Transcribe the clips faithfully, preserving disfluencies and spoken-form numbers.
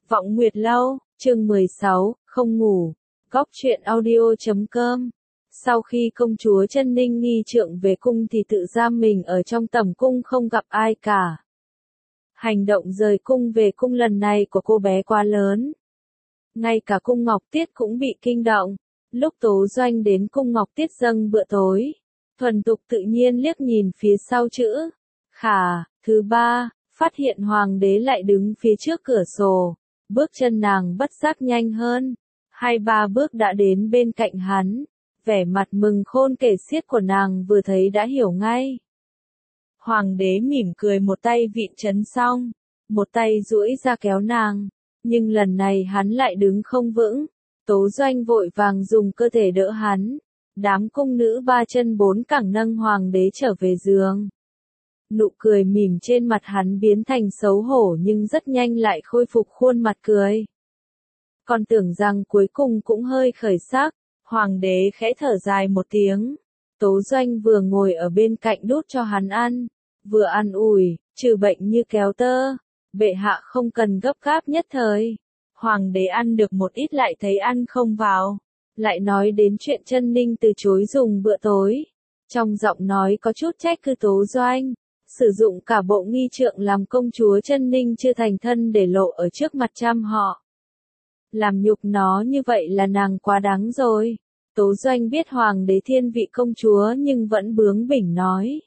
Vọng Nguyệt Lâu, chương mười sáu, không ngủ. Góc truyện audio chấm com. Sau khi công chúa Chân Ninh nghi trượng về cung thì tự giam mình ở trong tầm cung không gặp ai cả. Hành động rời cung về cung lần này của cô bé quá lớn. Ngay cả cung Ngọc Tiết cũng bị kinh động. Lúc Tố Doanh đến cung Ngọc Tiết dâng bữa tối, thuần tục tự nhiên liếc nhìn phía sau chữ Khả. Thứ ba, phát hiện hoàng đế lại đứng phía trước cửa sổ. Bước chân nàng bất giác nhanh hơn, hai ba bước đã đến bên cạnh hắn, vẻ mặt mừng khôn kể xiết của nàng vừa thấy đã hiểu ngay. Hoàng đế mỉm cười, một tay vịn trấn xong, một tay duỗi ra kéo nàng, nhưng lần này hắn lại đứng không vững. Tố Doanh vội vàng dùng cơ thể đỡ hắn, đám cung nữ ba chân bốn cẳng nâng hoàng đế trở về giường. Nụ cười mỉm trên mặt hắn biến thành xấu hổ nhưng rất nhanh lại khôi phục khuôn mặt cười. Còn tưởng rằng cuối cùng cũng hơi khởi sắc, hoàng đế khẽ thở dài một tiếng. Tố Doanh vừa ngồi ở bên cạnh đút cho hắn ăn, vừa ăn ủi, trừ bệnh như kéo tơ, bệ hạ không cần gấp gáp nhất thời. Hoàng đế ăn được một ít lại thấy ăn không vào, lại nói đến chuyện Chân Ninh từ chối dùng bữa tối. Trong giọng nói có chút trách cứ Tố Doanh. Sử dụng cả bộ nghi trượng làm công chúa Chân Ninh chưa thành thân để lộ ở trước mặt trăm họ. Làm nhục nó như vậy là nàng quá đáng rồi. Tố Doanh biết hoàng đế thiên vị công chúa nhưng vẫn bướng bỉnh nói.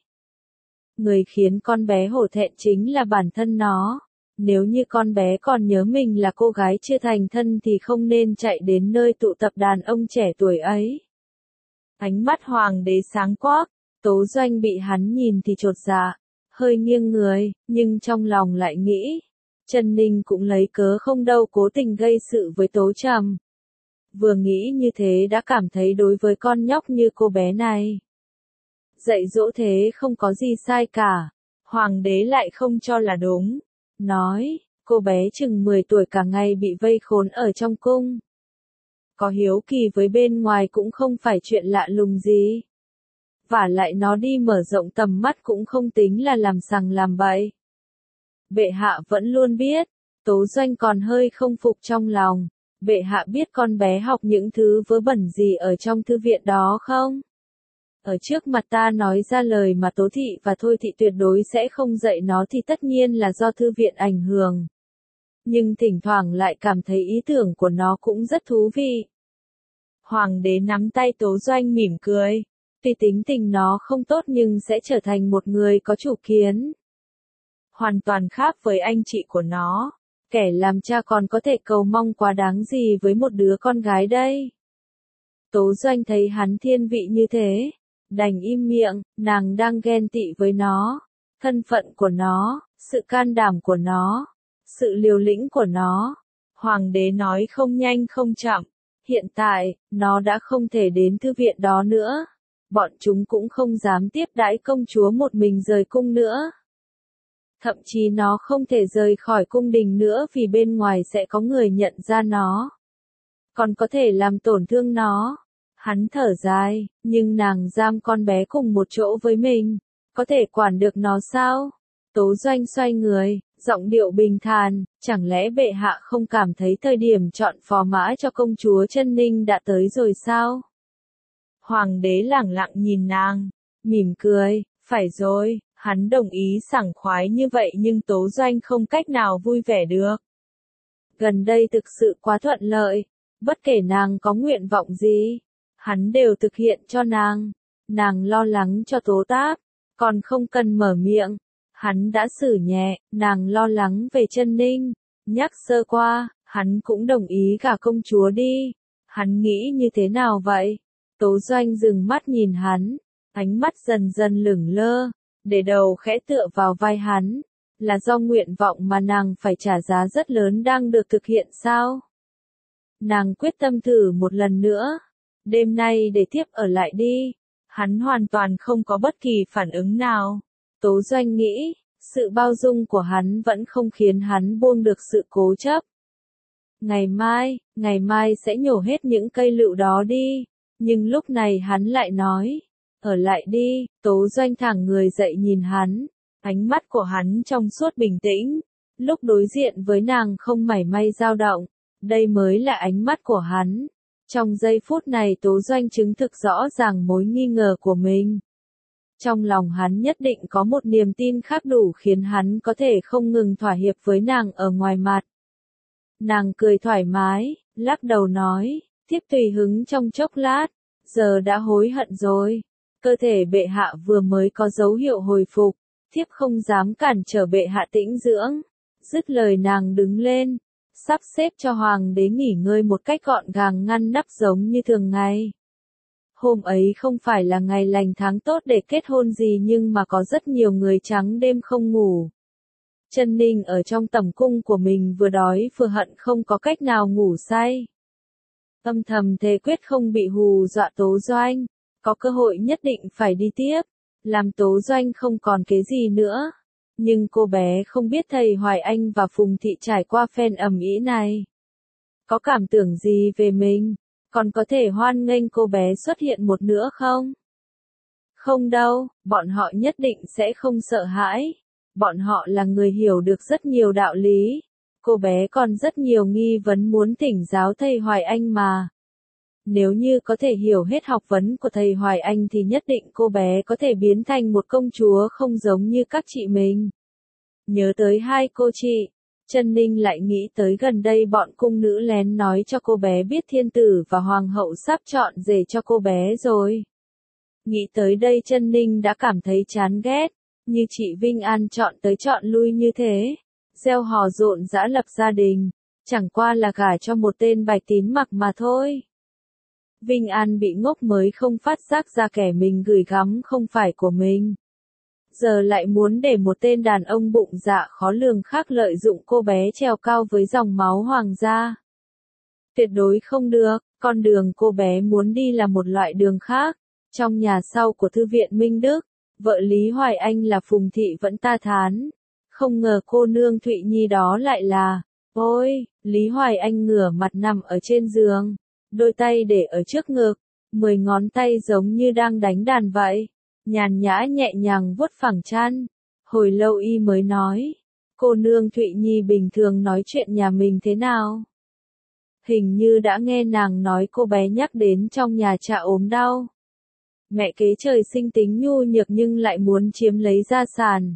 Người khiến con bé hổ thẹn chính là bản thân nó. Nếu như con bé còn nhớ mình là cô gái chưa thành thân thì không nên chạy đến nơi tụ tập đàn ông trẻ tuổi ấy. Ánh mắt hoàng đế sáng quắc, Tố Doanh bị hắn nhìn thì chột dạ. Hơi nghiêng người, nhưng trong lòng lại nghĩ, Chân Ninh cũng lấy cớ không đâu cố tình gây sự với Tố Trầm. Vừa nghĩ như thế đã cảm thấy đối với con nhóc như cô bé này, dạy dỗ thế không có gì sai cả. Hoàng đế lại không cho là đúng, nói, cô bé chừng mười tuổi cả ngày bị vây khốn ở trong cung. Có hiếu kỳ với bên ngoài cũng không phải chuyện lạ lùng gì. Vả lại nó đi mở rộng tầm mắt cũng không tính là làm sằng làm bậy. Bệ hạ vẫn luôn biết. Tố Doanh còn hơi không phục trong lòng. Bệ hạ biết con bé học những thứ vớ vẩn gì ở trong thư viện đó không? Ở trước mặt ta nói ra lời mà Tố Thị và Thôi Thị tuyệt đối sẽ không dạy nó thì tất nhiên là do thư viện ảnh hưởng. Nhưng thỉnh thoảng lại cảm thấy ý tưởng của nó cũng rất thú vị. Hoàng đế nắm tay Tố Doanh mỉm cười. Tuy tính tình nó không tốt nhưng sẽ trở thành một người có chủ kiến. Hoàn toàn khác với anh chị của nó. Kẻ làm cha còn có thể cầu mong quá đáng gì với một đứa con gái đây. Tố Doanh thấy hắn thiên vị như thế, đành im miệng. Nàng đang ghen tị với nó. Thân phận của nó, sự can đảm của nó, sự liều lĩnh của nó. Hoàng đế nói không nhanh không chậm. Hiện tại, nó đã không thể đến thư viện đó nữa. Bọn chúng cũng không dám tiếp đãi công chúa một mình rời cung nữa. Thậm chí nó không thể rời khỏi cung đình nữa vì bên ngoài sẽ có người nhận ra nó. Còn có thể làm tổn thương nó. Hắn thở dài, nhưng nàng giam con bé cùng một chỗ với mình. Có thể quản được nó sao? Tố Doanh xoay người, giọng điệu bình thản, chẳng lẽ bệ hạ không cảm thấy thời điểm chọn phò mã cho công chúa Chân Ninh đã tới rồi sao? Hoàng đế lẳng lặng nhìn nàng, mỉm cười, phải rồi, hắn đồng ý sảng khoái như vậy nhưng Tố Doanh không cách nào vui vẻ được. Gần đây thực sự quá thuận lợi, bất kể nàng có nguyện vọng gì, hắn đều thực hiện cho nàng. Nàng lo lắng cho Tố Tác, còn không cần mở miệng, hắn đã xử nhẹ. Nàng lo lắng về Chân Ninh, nhắc sơ qua, hắn cũng đồng ý cả công chúa đi. Hắn nghĩ như thế nào vậy? Tố Doanh dừng mắt nhìn hắn, ánh mắt dần dần lửng lơ, để đầu khẽ tựa vào vai hắn, là do nguyện vọng mà nàng phải trả giá rất lớn đang được thực hiện sao? Nàng quyết tâm thử một lần nữa, đêm nay để tiếp ở lại đi. Hắn hoàn toàn không có bất kỳ phản ứng nào. Tố Doanh nghĩ, sự bao dung của hắn vẫn không khiến hắn buông được sự cố chấp. Ngày mai, ngày mai sẽ nhổ hết những cây lựu đó đi. Nhưng lúc này hắn lại nói, ở lại đi. Tố Doanh thẳng người dậy nhìn hắn, ánh mắt của hắn trong suốt bình tĩnh, lúc đối diện với nàng không mảy may dao động, đây mới là ánh mắt của hắn. Trong giây phút này Tố Doanh chứng thực rõ ràng mối nghi ngờ của mình. Trong lòng hắn nhất định có một niềm tin khác đủ khiến hắn có thể không ngừng thỏa hiệp với nàng ở ngoài mặt. Nàng cười thoải mái, lắc đầu nói, thiếp tùy hứng trong chốc lát, giờ đã hối hận rồi. Cơ thể bệ hạ vừa mới có dấu hiệu hồi phục, thiếp không dám cản trở bệ hạ tĩnh dưỡng. Dứt lời nàng đứng lên, sắp xếp cho hoàng đế nghỉ ngơi một cách gọn gàng ngăn nắp giống như thường ngày. Hôm ấy không phải là ngày lành tháng tốt để kết hôn gì nhưng mà có rất nhiều người trắng đêm không ngủ. Chân Ninh ở trong tẩm cung của mình vừa đói vừa hận không có cách nào ngủ say. Âm thầm thề quyết không bị hù dọa Tố Doanh, có cơ hội nhất định phải đi tiếp, làm Tố Doanh không còn kế gì nữa. Nhưng cô bé không biết thầy Hoài Anh và Phùng Thị trải qua phen ầm ĩ này. Có cảm tưởng gì về mình, còn có thể hoan nghênh cô bé xuất hiện một nữa không? Không đâu, bọn họ nhất định sẽ không sợ hãi. Bọn họ là người hiểu được rất nhiều đạo lý. Cô bé còn rất nhiều nghi vấn muốn thỉnh giáo thầy Hoài Anh mà. Nếu như có thể hiểu hết học vấn của thầy Hoài Anh thì nhất định cô bé có thể biến thành một công chúa không giống như các chị mình. Nhớ tới hai cô chị, Chân Ninh lại nghĩ tới gần đây bọn cung nữ lén nói cho cô bé biết thiên tử và hoàng hậu sắp chọn rể cho cô bé rồi. Nghĩ tới đây Chân Ninh đã cảm thấy chán ghét, như chị Vinh An chọn tới chọn lui như thế, gieo hò rộn rã lập gia đình, chẳng qua là gả cho một tên bạch tín mặc mà thôi. Vinh An bị ngốc mới không phát giác ra kẻ mình gửi gắm không phải của mình. Giờ lại muốn để một tên đàn ông bụng dạ khó lường khác lợi dụng cô bé trèo cao với dòng máu hoàng gia. Tuyệt đối không được, con đường cô bé muốn đi là một loại đường khác. Trong nhà sau của Thư viện Minh Đức, vợ Lý Hoài Anh là Phùng Thị vẫn ta thán. Không ngờ cô nương Thụy Nhi đó lại là, ôi, Lý Hoài Anh ngửa mặt nằm ở trên giường, đôi tay để ở trước ngực, mười ngón tay giống như đang đánh đàn vậy. Nhàn nhã nhẹ nhàng vuốt phẳng chăn, hồi lâu y mới nói, cô nương Thụy Nhi bình thường nói chuyện nhà mình thế nào? Hình như đã nghe nàng nói cô bé nhắc đến trong nhà cha ốm đau. Mẹ kế trời sinh tính nhu nhược nhưng lại muốn chiếm lấy gia sản.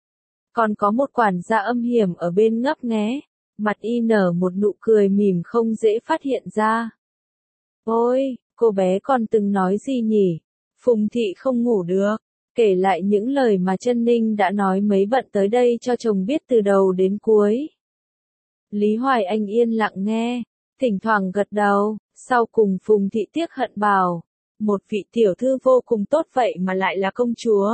Còn có một quản gia âm hiểm ở bên ngấp nghé, mặt y nở một nụ cười mỉm không dễ phát hiện ra. Ôi, cô bé còn từng nói gì nhỉ? Phùng Thị không ngủ được, kể lại những lời mà Chân Ninh đã nói mấy bận tới đây cho chồng biết từ đầu đến cuối. Lý Hoài Anh yên lặng nghe, thỉnh thoảng gật đầu, sau cùng Phùng Thị tiếc hận bảo, một vị tiểu thư vô cùng tốt vậy mà lại là công chúa.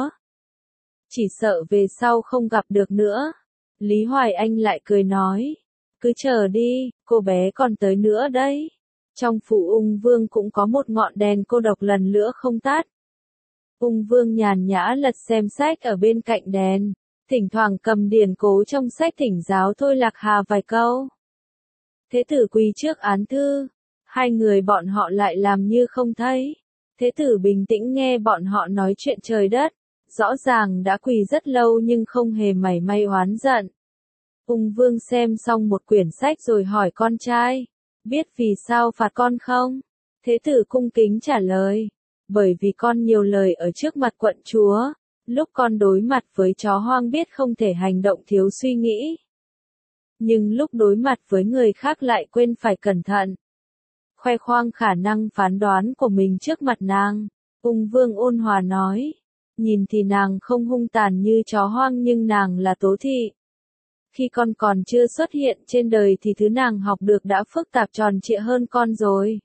Chỉ sợ về sau không gặp được nữa. Lý Hoài Anh lại cười nói, cứ chờ đi, cô bé còn tới nữa đấy. Trong phủ Ung Vương cũng có một ngọn đèn cô độc lần nữa không tắt. Ung Vương nhàn nhã lật xem sách ở bên cạnh đèn, thỉnh thoảng cầm điển cố trong sách thỉnh giáo Thôi Lạc Hà vài câu. Thế tử quỳ trước án thư, hai người bọn họ lại làm như không thấy. Thế tử bình tĩnh nghe bọn họ nói chuyện trời đất, rõ ràng đã quỳ rất lâu nhưng không hề mảy may oán giận. Ung Vương xem xong một quyển sách rồi hỏi con trai, biết vì sao phạt con không? Thế tử cung kính trả lời, bởi vì con nhiều lời ở trước mặt quận chúa, lúc con đối mặt với chó hoang biết không thể hành động thiếu suy nghĩ. Nhưng lúc đối mặt với người khác lại quên phải cẩn thận. Khoe khoang khả năng phán đoán của mình trước mặt nàng. Ung Vương ôn hòa nói, nhìn thì nàng không hung tàn như chó hoang nhưng nàng là Tố Thị. Khi con còn chưa xuất hiện trên đời thì thứ nàng học được đã phức tạp tròn trịa hơn con rồi.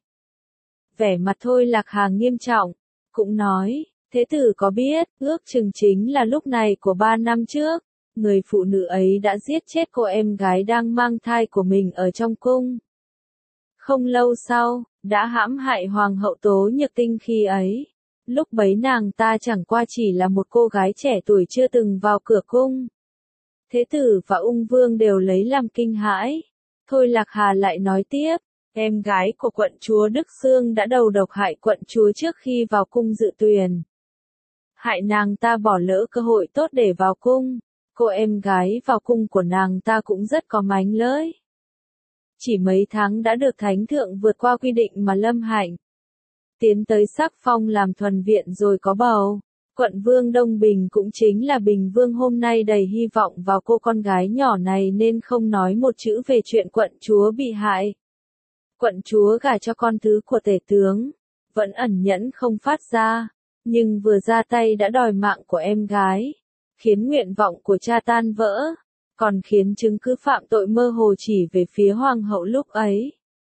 Vẻ mặt Thôi Lạc Hà nghiêm trọng, cũng nói, thế tử có biết, ước chừng chính là lúc này của ba năm trước, người phụ nữ ấy đã giết chết cô em gái đang mang thai của mình ở trong cung. Không lâu sau, đã hãm hại hoàng hậu Tố Nhược Tinh khi ấy. Lúc bấy nàng ta chẳng qua chỉ là một cô gái trẻ tuổi chưa từng vào cửa cung. Thế tử và Ung Vương đều lấy làm kinh hãi. Thôi Lạc Hà lại nói tiếp, em gái của quận chúa Đức Xương đã đầu độc hại quận chúa trước khi vào cung dự tuyển. Hại nàng ta bỏ lỡ cơ hội tốt để vào cung. Cô em gái vào cung của nàng ta cũng rất có mánh lới. Chỉ mấy tháng đã được thánh thượng vượt qua quy định mà lâm hạnh. Tiến tới sắc phong làm thuần viện rồi có bầu. Quận vương Đông Bình cũng chính là Bình Vương hôm nay đầy hy vọng vào cô con gái nhỏ này nên không nói một chữ về chuyện quận chúa bị hại. Quận chúa gả cho con thứ của tể tướng, vẫn ẩn nhẫn không phát ra, nhưng vừa ra tay đã đòi mạng của em gái, khiến nguyện vọng của cha tan vỡ, còn khiến chứng cứ phạm tội mơ hồ chỉ về phía hoàng hậu lúc ấy.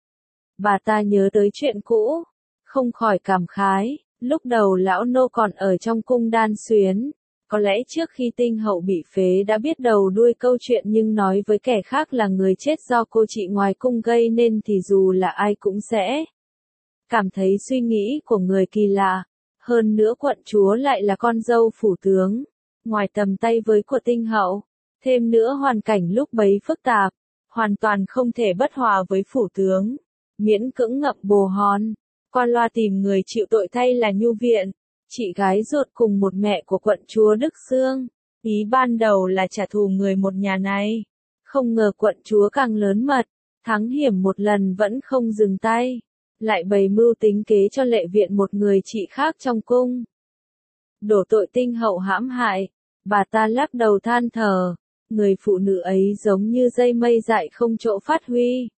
Bà ta nhớ tới chuyện cũ, không khỏi cảm khái, lúc đầu lão nô còn ở trong cung đan xuyến, có lẽ trước khi tinh hậu bị phế đã biết đầu đuôi câu chuyện nhưng nói với kẻ khác là người chết do cô chị ngoài cung gây nên thì dù là ai cũng sẽ cảm thấy suy nghĩ của người kỳ lạ. Hơn nữa quận chúa lại là con dâu phủ tướng, ngoài tầm tay với của tinh hậu, thêm nữa hoàn cảnh lúc bấy phức tạp, hoàn toàn không thể bất hòa với phủ tướng, miễn cưỡng ngậm bồ hòn, qua loa tìm người chịu tội thay là Nhu Viện, chị gái ruột cùng một mẹ của quận chúa Đức Xương. Ý ban đầu là trả thù người một nhà này, không ngờ quận chúa càng lớn mật, thắng hiểm một lần vẫn không dừng tay, lại bày mưu tính kế cho Lệ Viện một người chị khác trong cung. Đổ tội tinh hậu hãm hại, bà ta lắc đầu than thở, người phụ nữ ấy giống như dây mây dại không chỗ phát huy.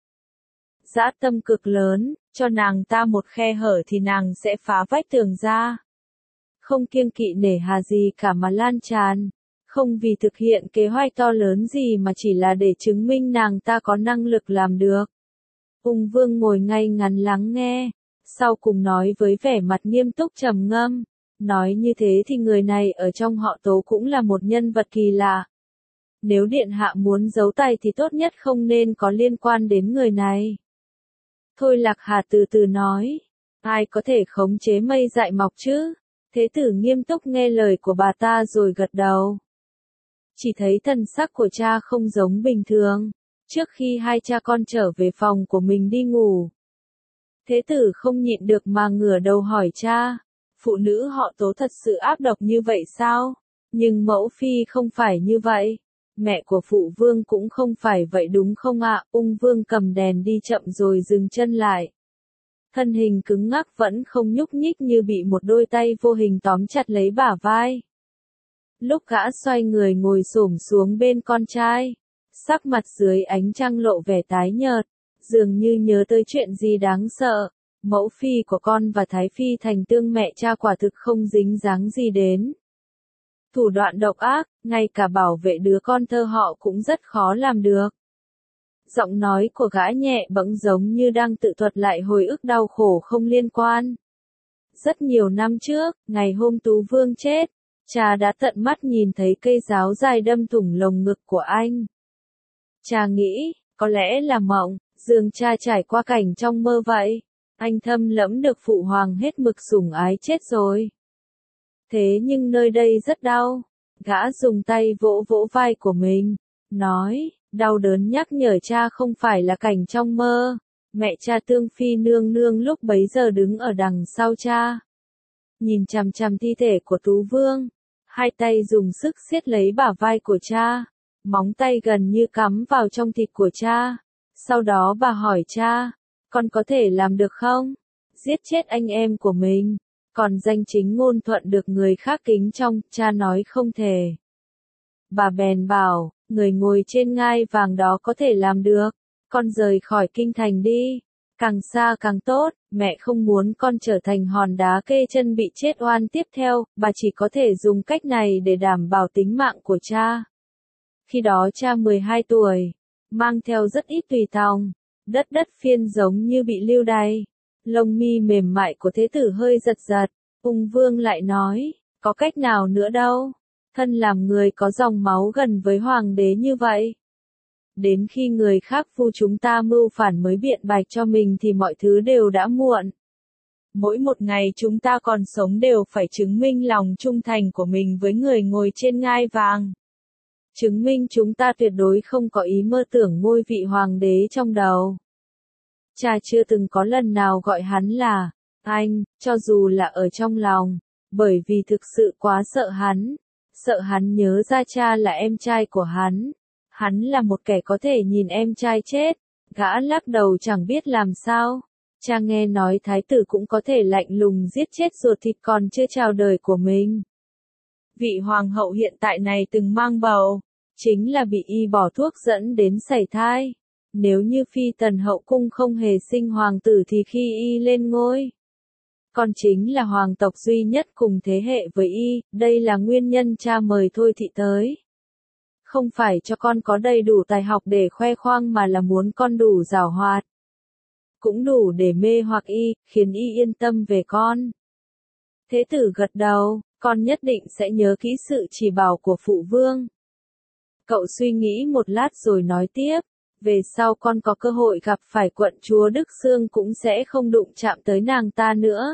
Dã tâm cực lớn, cho nàng ta một khe hở thì nàng sẽ phá vách tường ra. Không kiêng kỵ nể hà gì cả mà lan tràn, không vì thực hiện kế hoạch to lớn gì mà chỉ là để chứng minh nàng ta có năng lực làm được. Ung Vương ngồi ngay ngắn lắng nghe, sau cùng nói với vẻ mặt nghiêm túc trầm ngâm, nói như thế thì người này ở trong họ Tố cũng là một nhân vật kỳ lạ. Nếu điện hạ muốn giấu tay thì tốt nhất không nên có liên quan đến người này. Thôi Lạc Hà từ từ nói, ai có thể khống chế mây dại mọc chứ? Thế tử nghiêm túc nghe lời của bà ta rồi gật đầu. Chỉ thấy thần sắc của cha không giống bình thường, trước khi hai cha con trở về phòng của mình đi ngủ. Thế tử không nhịn được mà ngửa đầu hỏi cha, phụ nữ họ Tố thật sự ác độc như vậy sao? Nhưng mẫu phi không phải như vậy. Mẹ của phụ vương cũng không phải vậy đúng không ạ? Ung Vương cầm đèn đi chậm rồi dừng chân lại. Thân hình cứng ngắc vẫn không nhúc nhích như bị một đôi tay vô hình tóm chặt lấy bả vai. Lúc gã xoay người ngồi xổm xuống bên con trai, sắc mặt dưới ánh trăng lộ vẻ tái nhợt, dường như nhớ tới chuyện gì đáng sợ. Mẫu phi của con và Thái phi thành tương mẹ cha quả thực không dính dáng gì đến. Thủ đoạn độc ác, ngay cả bảo vệ đứa con thơ họ cũng rất khó làm được. Giọng nói của gã nhẹ bẫng giống như đang tự thuật lại hồi ức đau khổ không liên quan. Rất nhiều năm trước, ngày hôm Tú Vương chết, cha đã tận mắt nhìn thấy cây giáo dài đâm thủng lồng ngực của anh. Cha nghĩ, có lẽ là mộng, dường cha trải qua cảnh trong mơ vậy. Anh thâm lẫm được phụ hoàng hết mực sủng ái chết rồi. Thế nhưng nơi đây rất đau. Gã dùng tay vỗ vỗ vai của mình, nói, đau đớn nhắc nhở cha không phải là cảnh trong mơ. Mẹ cha Tương Phi nương nương lúc bấy giờ đứng ở đằng sau cha, nhìn chằm chằm thi thể của Tú Vương, hai tay dùng sức siết lấy bả vai của cha, móng tay gần như cắm vào trong thịt của cha. Sau đó bà hỏi cha, con có thể làm được không? Giết chết anh em của mình, còn danh chính ngôn thuận được người khác kính trọng, cha nói không thể. Bà bèn bảo, người ngồi trên ngai vàng đó có thể làm được, con rời khỏi kinh thành đi, càng xa càng tốt, mẹ không muốn con trở thành hòn đá kê chân bị chết oan tiếp theo, bà chỉ có thể dùng cách này để đảm bảo tính mạng của cha. Khi đó cha mười hai tuổi, mang theo rất ít tùy tòng, đất đất phiên giống như bị lưu đày. Lông mi mềm mại của thế tử hơi giật giật, Ung Vương lại nói, có cách nào nữa đâu, thân làm người có dòng máu gần với hoàng đế như vậy. Đến khi người khác phu chúng ta mưu phản mới biện bạch cho mình thì mọi thứ đều đã muộn. Mỗi một ngày chúng ta còn sống đều phải chứng minh lòng trung thành của mình với người ngồi trên ngai vàng. Chứng minh chúng ta tuyệt đối không có ý mơ tưởng ngôi vị hoàng đế trong đầu. Cha chưa từng có lần nào gọi hắn là anh, cho dù là ở trong lòng, bởi vì thực sự quá sợ hắn. sợ hắn nhớ ra cha là em trai của hắn. Hắn là một kẻ có thể nhìn em trai chết. Gã lắc đầu chẳng biết làm sao. Cha nghe nói thái tử cũng có thể lạnh lùng giết chết ruột thịt còn chưa chào đời của mình. Vị hoàng hậu hiện tại này từng mang bầu, chính là bị y bỏ thuốc dẫn đến sảy thai. Nếu như phi tần hậu cung không hề sinh hoàng tử thì khi y lên ngôi, con chính là hoàng tộc duy nhất cùng thế hệ với y, đây là nguyên nhân cha mời Thôi Thị tới. Không phải cho con có đầy đủ tài học để khoe khoang mà là muốn con đủ giàu hoạt. Cũng đủ để mê hoặc y, khiến y yên tâm về con. Thế tử gật đầu, con nhất định sẽ nhớ kỹ sự chỉ bảo của phụ vương. Cậu suy nghĩ một lát rồi nói tiếp, về sau con có cơ hội gặp phải quận chúa Đức Xương cũng sẽ không đụng chạm tới nàng ta nữa.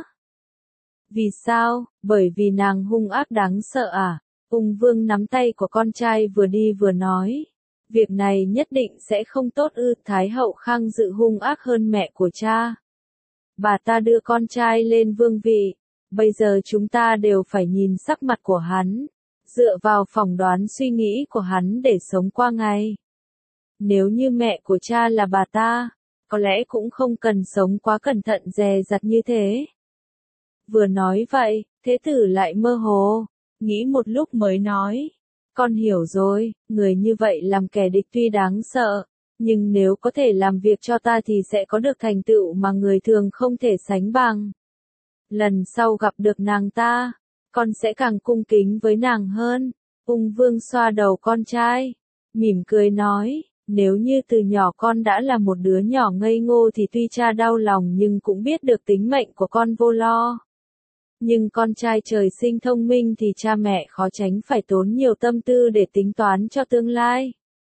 Vì sao? Bởi vì nàng hung ác đáng sợ à? Ung vương nắm tay của con trai vừa đi vừa nói. Việc này nhất định sẽ không tốt ư. Thái hậu Khang Dự hung ác hơn mẹ của cha. Bà ta đưa con trai lên vương vị. Bây giờ chúng ta đều phải nhìn sắc mặt của hắn. Dựa vào phỏng đoán suy nghĩ của hắn để sống qua ngày. Nếu như mẹ của cha là bà ta, có lẽ cũng không cần sống quá cẩn thận dè dặt như thế. Vừa nói vậy, thế tử lại mơ hồ, nghĩ một lúc mới nói. Con hiểu rồi, người như vậy làm kẻ địch tuy đáng sợ, nhưng nếu có thể làm việc cho ta thì sẽ có được thành tựu mà người thường không thể sánh bằng. Lần sau gặp được nàng ta, con sẽ càng cung kính với nàng hơn. Ung vương xoa đầu con trai, mỉm cười nói, nếu như từ nhỏ con đã là một đứa nhỏ ngây ngô thì tuy cha đau lòng nhưng cũng biết được tính mệnh của con vô lo. Nhưng con trai trời sinh thông minh thì cha mẹ khó tránh phải tốn nhiều tâm tư để tính toán cho tương lai.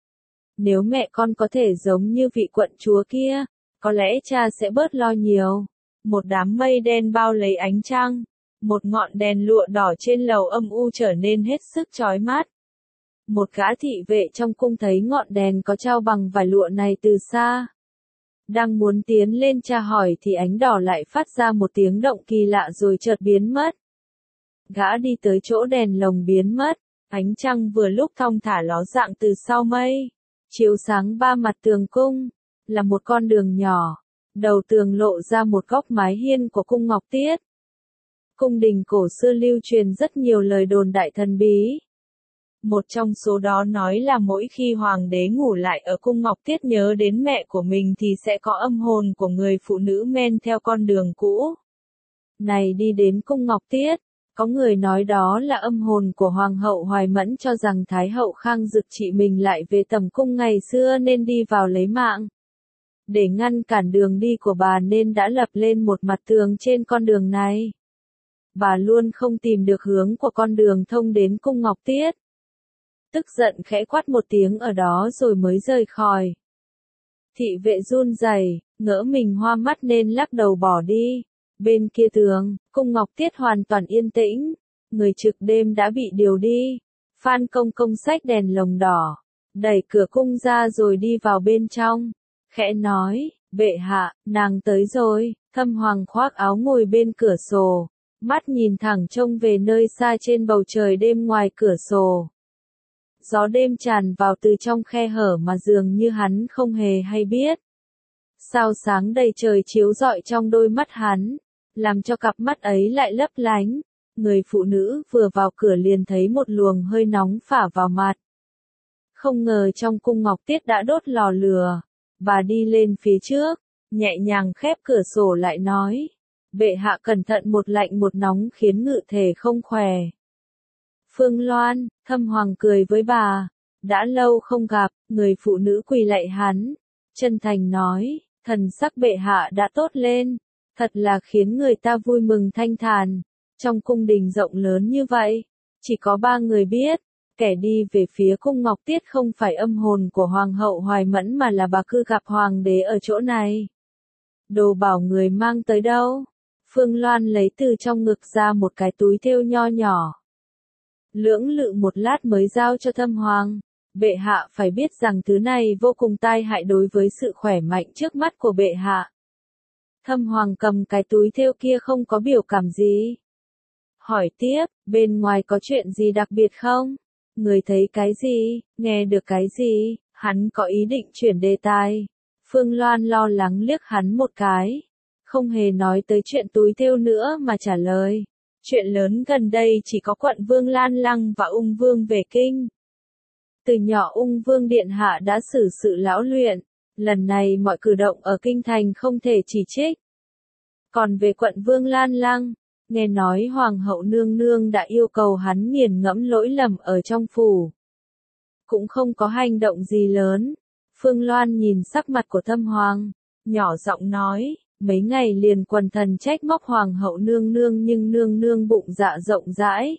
Nếu mẹ con có thể giống như vị quận chúa kia, có lẽ cha sẽ bớt lo nhiều. Một đám mây đen bao lấy ánh trăng, một ngọn đèn lụa đỏ trên lầu âm u trở nên hết sức chói mắt. Một gã thị vệ trong cung thấy ngọn đèn có trao bằng vải lụa này từ xa. Đang muốn tiến lên tra hỏi thì ánh đỏ lại phát ra một tiếng động kỳ lạ rồi chợt biến mất. Gã đi tới chỗ đèn lồng biến mất, ánh trăng vừa lúc thong thả ló dạng từ sau mây, chiếu sáng ba mặt tường cung, là một con đường nhỏ, đầu tường lộ ra một góc mái hiên của cung Ngọc Tiết. Cung đình cổ xưa lưu truyền rất nhiều lời đồn đại thần bí. Một trong số đó nói là mỗi khi hoàng đế ngủ lại ở cung Ngọc Tiết nhớ đến mẹ của mình thì sẽ có âm hồn của người phụ nữ men theo con đường cũ này đi đến cung Ngọc Tiết. Có người nói đó là âm hồn của hoàng hậu Hoài Mẫn cho rằng thái hậu Khang Dực chị mình lại về tầm cung ngày xưa nên đi vào lấy mạng. Để ngăn cản đường đi của bà nên đã lập lên một mặt tường trên con đường này. Bà luôn không tìm được hướng của con đường thông đến cung Ngọc Tiết. Tức giận khẽ quát một tiếng ở đó rồi mới rời khỏi. Thị vệ run rẩy, ngỡ mình hoa mắt nên lắc đầu bỏ đi. Bên kia tường, cung Ngọc Tiết hoàn toàn yên tĩnh. Người trực đêm đã bị điều đi. Phan Công Công xách đèn lồng đỏ, đẩy cửa cung ra rồi đi vào bên trong. Khẽ nói, bệ hạ, nàng tới rồi. Thâm Hoàng khoác áo ngồi bên cửa sổ, mắt nhìn thẳng trông về nơi xa trên bầu trời đêm ngoài cửa sổ. Gió đêm tràn vào từ trong khe hở mà dường như hắn không hề hay biết. Sao sáng đầy trời chiếu rọi trong đôi mắt hắn, làm cho cặp mắt ấy lại lấp lánh. Người phụ nữ vừa vào cửa liền thấy một luồng hơi nóng phả vào mặt. Không ngờ trong cung Ngọc Tiết đã đốt lò lửa. Bà đi lên phía trước, nhẹ nhàng khép cửa sổ lại nói. Bệ hạ cẩn thận, một lạnh một nóng khiến ngự thể không khỏe. Phương Loan, Thâm Hoàng cười với bà. Đã lâu không gặp, người phụ nữ quỳ lạy hắn. Chân thành nói, thần sắc bệ hạ đã tốt lên. Thật là khiến người ta vui mừng thanh thản. Trong cung đình rộng lớn như vậy, chỉ có ba người biết. Kẻ đi về phía cung Ngọc Tiết không phải âm hồn của Hoàng hậu Hoài Mẫn mà là bà cứ gặp Hoàng đế ở chỗ này. Đồ bảo người mang tới đâu? Phương Loan lấy từ trong ngực ra một cái túi thêu nho nhỏ. Lưỡng lự một lát mới giao cho Thâm Hoàng. Bệ hạ phải biết rằng thứ này vô cùng tai hại đối với sự khỏe mạnh trước mắt của bệ hạ. Thâm Hoàng cầm cái túi thêu kia không có biểu cảm gì. hỏi tiếp, bên ngoài có chuyện gì đặc biệt không? Người thấy cái gì, nghe được cái gì, hắn có ý định chuyển đề tài. Phương Loan lo lắng liếc hắn một cái, không hề nói tới chuyện túi thêu nữa mà trả lời. Chuyện lớn gần đây chỉ có quận Vương Lan Lăng và ung vương về kinh. Từ nhỏ ung vương điện hạ đã xử sự lão luyện, lần này mọi cử động ở kinh thành không thể chỉ trích. Còn về quận Vương Lan Lăng, nghe nói Hoàng hậu nương nương đã yêu cầu hắn nghiền ngẫm lỗi lầm ở trong phủ. Cũng không có hành động gì lớn. Phương Loan nhìn sắc mặt của Thâm Hoàng, nhỏ giọng nói, mấy ngày liền quần thần trách móc Hoàng hậu nương nương nhưng nương nương bụng dạ rộng rãi.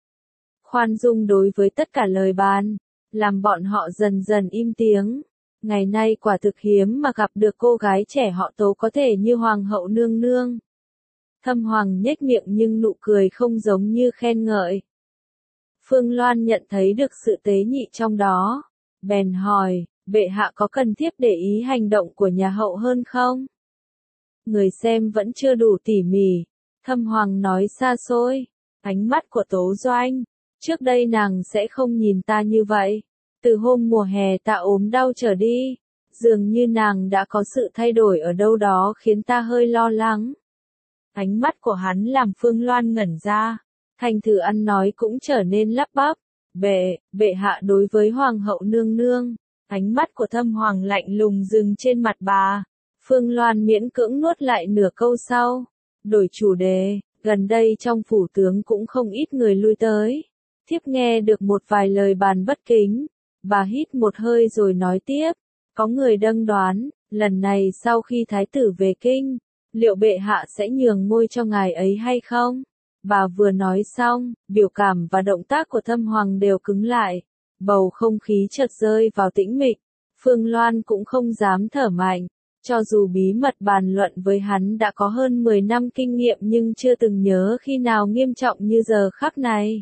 Khoan dung đối với tất cả lời bàn, làm bọn họ dần dần im tiếng. Ngày nay quả thực hiếm mà gặp được cô gái trẻ họ Tố có thể như Hoàng hậu nương nương. Thâm Hoàng nhếch miệng nhưng nụ cười không giống như khen ngợi. Phương Loan nhận thấy được sự tế nhị trong đó, bèn hỏi, bệ hạ có cần thiết để ý hành động của nhà hậu hơn không? Người xem vẫn chưa đủ tỉ mỉ, Thâm Hoàng nói xa xôi, ánh mắt của Tố Doanh, trước đây nàng sẽ không nhìn ta như vậy, từ hôm mùa hè ta ốm đau trở đi, dường như nàng đã có sự thay đổi ở đâu đó khiến ta hơi lo lắng. Ánh mắt của hắn làm Phương Loan ngẩn ra, thành thử ăn nói cũng trở nên lắp bắp, bệ, bệ hạ đối với Hoàng hậu nương nương. Ánh mắt của Thâm Hoàng lạnh lùng dừng trên mặt bà. Phương Loan miễn cưỡng nuốt lại nửa câu sau. Đổi chủ đề, gần đây trong phủ tướng cũng không ít người lui tới. Thiếp nghe được một vài lời bàn bất kính. Bà hít một hơi rồi nói tiếp. Có người đâng đoán, lần này sau khi thái tử về kinh, liệu bệ hạ sẽ nhường ngôi cho ngài ấy hay không? Bà vừa nói xong, biểu cảm và động tác của Thâm Hoàng đều cứng lại. Bầu không khí chợt rơi vào tĩnh mịch, Phương Loan cũng không dám thở mạnh, cho dù bí mật bàn luận với hắn đã có hơn mười năm kinh nghiệm nhưng chưa từng nhớ khi nào nghiêm trọng như giờ khắc này.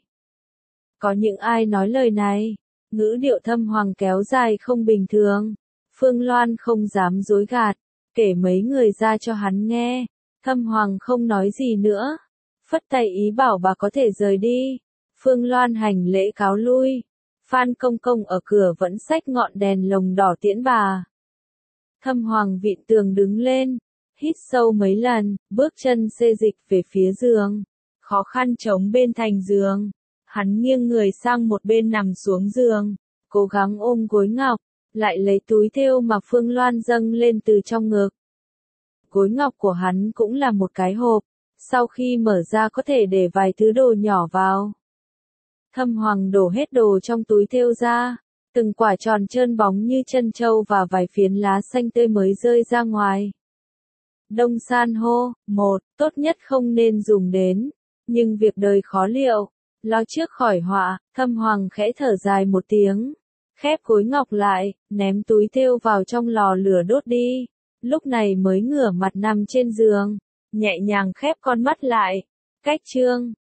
Có những ai nói lời này, ngữ điệu Thâm Hoàng kéo dài không bình thường, Phương Loan không dám dối gạt, kể mấy người ra cho hắn nghe, Thâm Hoàng không nói gì nữa, phất tay ý bảo bà có thể rời đi, Phương Loan hành lễ cáo lui. Phan Công Công ở cửa vẫn xách ngọn đèn lồng đỏ tiễn bà. Thâm Hoàng vịn tường đứng lên, hít sâu mấy lần, bước chân xê dịch về phía giường. Khó khăn chống bên thành giường. Hắn nghiêng người sang một bên nằm xuống giường, cố gắng ôm gối ngọc, lại lấy túi thêu mà Phương Loan dâng lên từ trong ngực. Gối ngọc của hắn cũng là một cái hộp, sau khi mở ra có thể để vài thứ đồ nhỏ vào. Thâm Hoàng đổ hết đồ trong túi thêu ra, từng quả tròn trơn bóng như chân trâu và vài phiến lá xanh tươi mới rơi ra ngoài. Đông san hô, một, tốt nhất không nên dùng đến, nhưng việc đời khó liệu, lo trước khỏi họa, Thâm Hoàng khẽ thở dài một tiếng, khép gối ngọc lại, ném túi thêu vào trong lò lửa đốt đi, lúc này mới ngửa mặt nằm trên giường, nhẹ nhàng khép con mắt lại, cách chương.